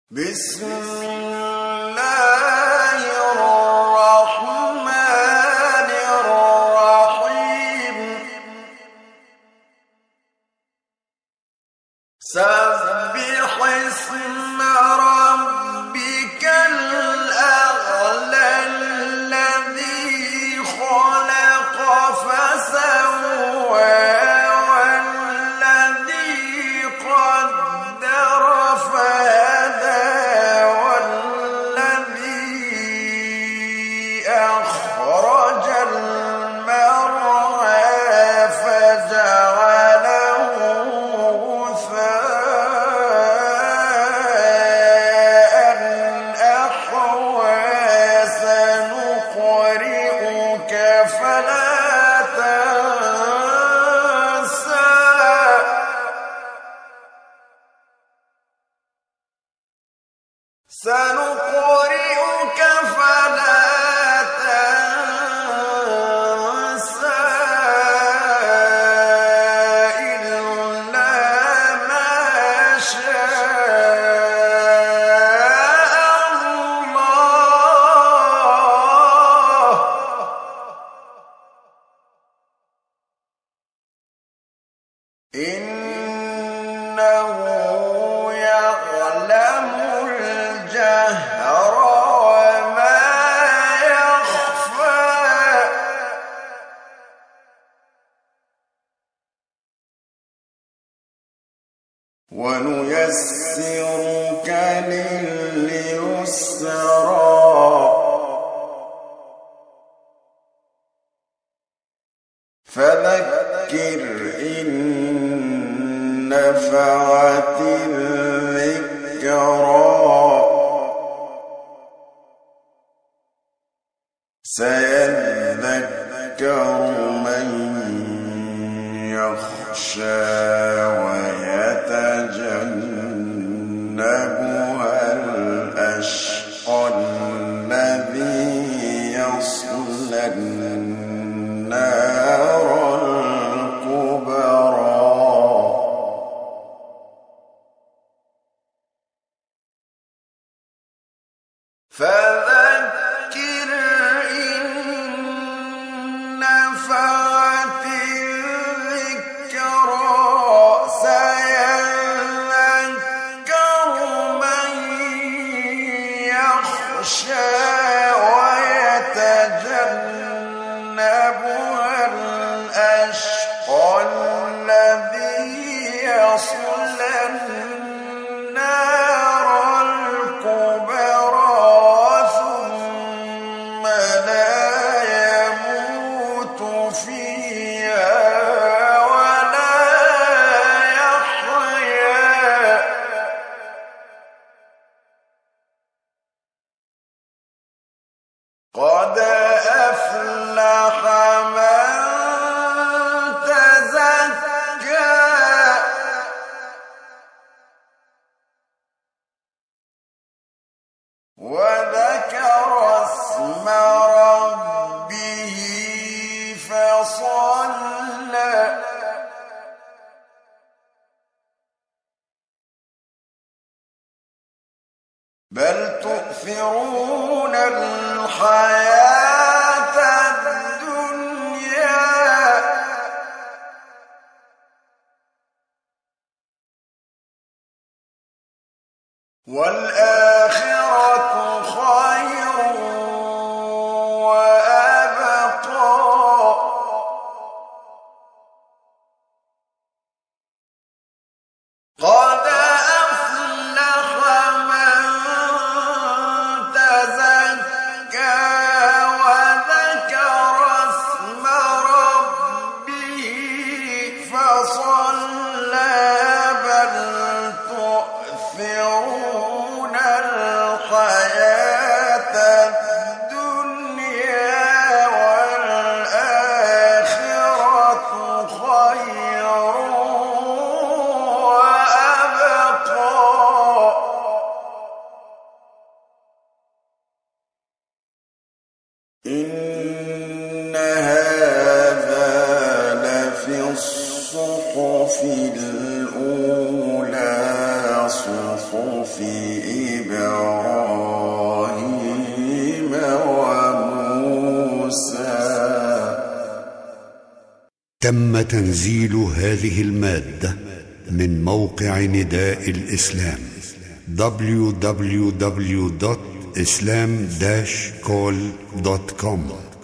بسم الله الرحمن الرحيم سبح اسم ربك الأعلى الذي خلق فسوى والذي قدر فهدى والذي أخرج المرعى فجعله غثاء أحوى سنقرئك فلا تنسى سنقرئك فلا تنسى إلا ما شاء الله إنه يعلم الجهر وما يخفى ونيسرك لليسرى فذكر إن نفعت الذكرى سيذكر من يخشى ويتجنبها الأشقى الذي يصلى النار الكبرى فذكر إن نفعت الذكرى سيذكر من يخشى ويتجنبها الأشقى الذي يصلى النار الكبرى ثم لا يموت فيها ولا يحيا قد أفلح من تزكى وذكر اسم ربه فصلى بل تؤثرون الحياة الدنيا والآخرة خير وأبقى قد أفلح من تزكى وذكر اسم ربه فصلى بل تؤثرون الحياة الدنيا والآخرة خير وأبقى إن هذا لفي الصحف الأولى صحف صُحُفِ إِبْرَاهِيمَ وَمُوسَىٰ. تم تنزيل هذه المادة من موقع نداء الإسلام www.islam-call.com